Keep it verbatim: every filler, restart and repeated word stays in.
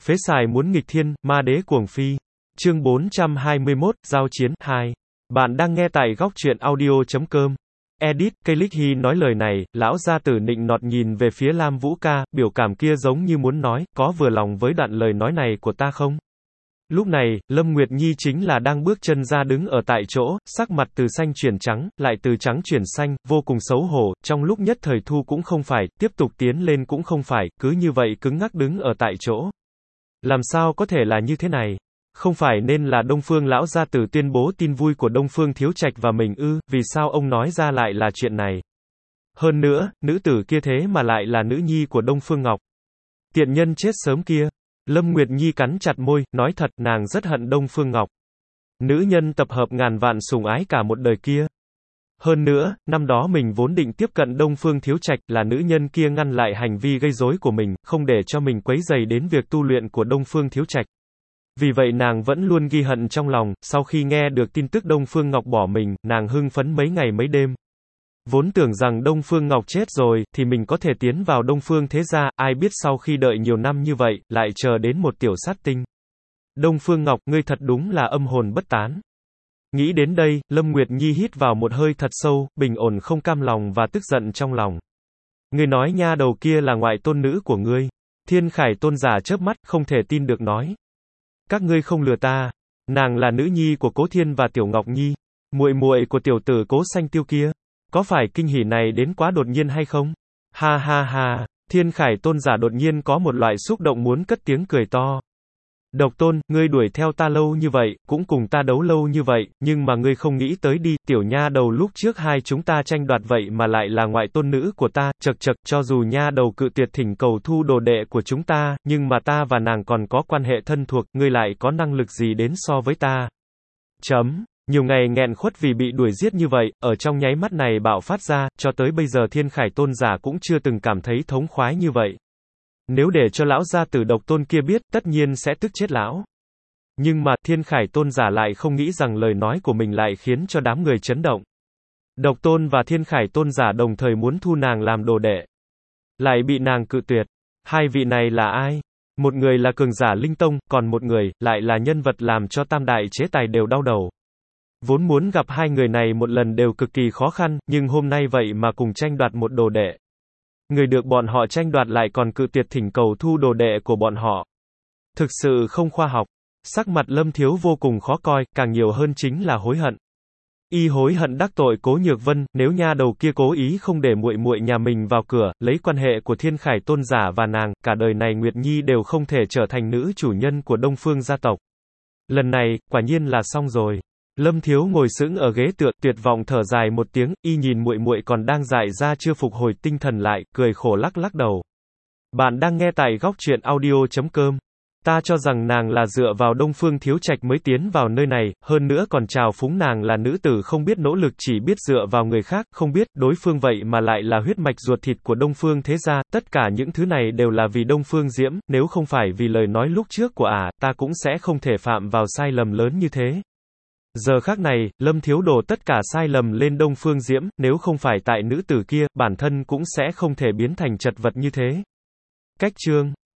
Phế xài muốn nghịch thiên, ma đế cuồng phi. Chương bốn trăm hai mươi mốt, Giao chiến, hai. Bạn đang nghe tại góc truyện audio chấm com. Edit, cây Lích Hy nói lời này, lão gia tử nịnh nọt nhìn về phía Lam Vũ ca, biểu cảm kia giống như muốn nói, có vừa lòng với đoạn lời nói này của ta không? Lúc này, Lâm Nguyệt Nhi chính là đang bước chân ra đứng ở tại chỗ, sắc mặt từ xanh chuyển trắng, lại từ trắng chuyển xanh, vô cùng xấu hổ, trong lúc nhất thời thu cũng không phải, tiếp tục tiến lên cũng không phải, cứ như vậy cứng ngắc đứng ở tại chỗ. Làm sao có thể là như thế này? Không phải nên là Đông Phương lão gia tử tuyên bố tin vui của Đông Phương Thiếu Trạch và mình ư, vì sao ông nói ra lại là chuyện này? Hơn nữa, nữ tử kia thế mà lại là nữ nhi của Đông Phương Ngọc. Tiện nhân chết sớm kia. Lâm Nguyệt Nhi cắn chặt môi, nói thật, nàng rất hận Đông Phương Ngọc. Nữ nhân tập hợp ngàn vạn sủng ái cả một đời kia. Hơn nữa, năm đó mình vốn định tiếp cận Đông Phương Thiếu Trạch, là nữ nhân kia ngăn lại hành vi gây rối của mình, không để cho mình quấy rầy đến việc tu luyện của Đông Phương Thiếu Trạch. Vì vậy nàng vẫn luôn ghi hận trong lòng, sau khi nghe được tin tức Đông Phương Ngọc bỏ mình, nàng hưng phấn mấy ngày mấy đêm. Vốn tưởng rằng Đông Phương Ngọc chết rồi, thì mình có thể tiến vào Đông Phương thế gia, ai biết sau khi đợi nhiều năm như vậy, lại chờ đến một tiểu sát tinh. Đông Phương Ngọc, ngươi thật đúng là âm hồn bất tán. Nghĩ đến đây, Lâm Nguyệt Nhi hít vào một hơi thật sâu, bình ổn không cam lòng và tức giận trong lòng. Ngươi nói nha đầu kia là ngoại tôn nữ của ngươi. Thiên Khải tôn giả chớp mắt, không thể tin được nói. Các ngươi không lừa ta. Nàng là nữ nhi của Cố Thiên và Tiểu Ngọc Nhi. Muội muội của tiểu tử Cố Xanh Tiêu kia. Có phải kinh hỉ này đến quá đột nhiên hay không? Ha ha ha, Thiên Khải tôn giả đột nhiên có một loại xúc động muốn cất tiếng cười to. Độc Tôn, ngươi đuổi theo ta lâu như vậy, cũng cùng ta đấu lâu như vậy, nhưng mà ngươi không nghĩ tới đi, tiểu nha đầu lúc trước hai chúng ta tranh đoạt vậy mà lại là ngoại tôn nữ của ta, chật chật, cho dù nha đầu cự tuyệt thỉnh cầu thu đồ đệ của chúng ta, nhưng mà ta và nàng còn có quan hệ thân thuộc, ngươi lại có năng lực gì đến so với ta? Chấm. Nhiều ngày nghẹn khuất vì bị đuổi giết như vậy, ở trong nháy mắt này bạo phát ra, cho tới bây giờ Thiên Khải tôn giả cũng chưa từng cảm thấy thống khoái như vậy. Nếu để cho lão gia tử Độc Tôn kia biết, tất nhiên sẽ tức chết lão. Nhưng mà, Thiên Khải tôn giả lại không nghĩ rằng lời nói của mình lại khiến cho đám người chấn động. Độc Tôn và Thiên Khải tôn giả đồng thời muốn thu nàng làm đồ đệ. Lại bị nàng cự tuyệt. Hai vị này là ai? Một người là cường giả linh tông, còn một người, lại là nhân vật làm cho tam đại chế tài đều đau đầu. Vốn muốn gặp hai người này một lần đều cực kỳ khó khăn, nhưng hôm nay vậy mà cùng tranh đoạt một đồ đệ. Người được bọn họ tranh đoạt lại còn cự tuyệt thỉnh cầu thu đồ đệ của bọn họ. Thực sự không khoa học. Sắc mặt Lâm Thiếu vô cùng khó coi, càng nhiều hơn chính là hối hận. Y hối hận đắc tội Cố Nhược Vân, nếu nha đầu kia cố ý không để muội muội nhà mình vào cửa, lấy quan hệ của Thiên Khải tôn giả và nàng, cả đời này Nguyệt Nhi đều không thể trở thành nữ chủ nhân của Đông Phương gia tộc. Lần này, quả nhiên là xong rồi. Lâm Thiếu ngồi sững ở ghế tựa, tuyệt vọng thở dài một tiếng, y nhìn muội muội còn đang dại ra chưa phục hồi tinh thần lại, cười khổ lắc lắc đầu. Bạn đang nghe tại góc truyện audio chấm com. Ta cho rằng nàng là dựa vào Đông Phương Thiếu Trạch mới tiến vào nơi này, hơn nữa còn chào phúng nàng là nữ tử không biết nỗ lực chỉ biết dựa vào người khác, không biết đối phương vậy mà lại là huyết mạch ruột thịt của Đông Phương thế gia, tất cả những thứ này đều là vì Đông Phương Diễm, nếu không phải vì lời nói lúc trước của ả, ta cũng sẽ không thể phạm vào sai lầm lớn như thế. Giờ khắc này, Lâm Thiếu đổ tất cả sai lầm lên Đông Phương Diễm, nếu không phải tại nữ tử kia, bản thân cũng sẽ không thể biến thành chật vật như thế. Cách chương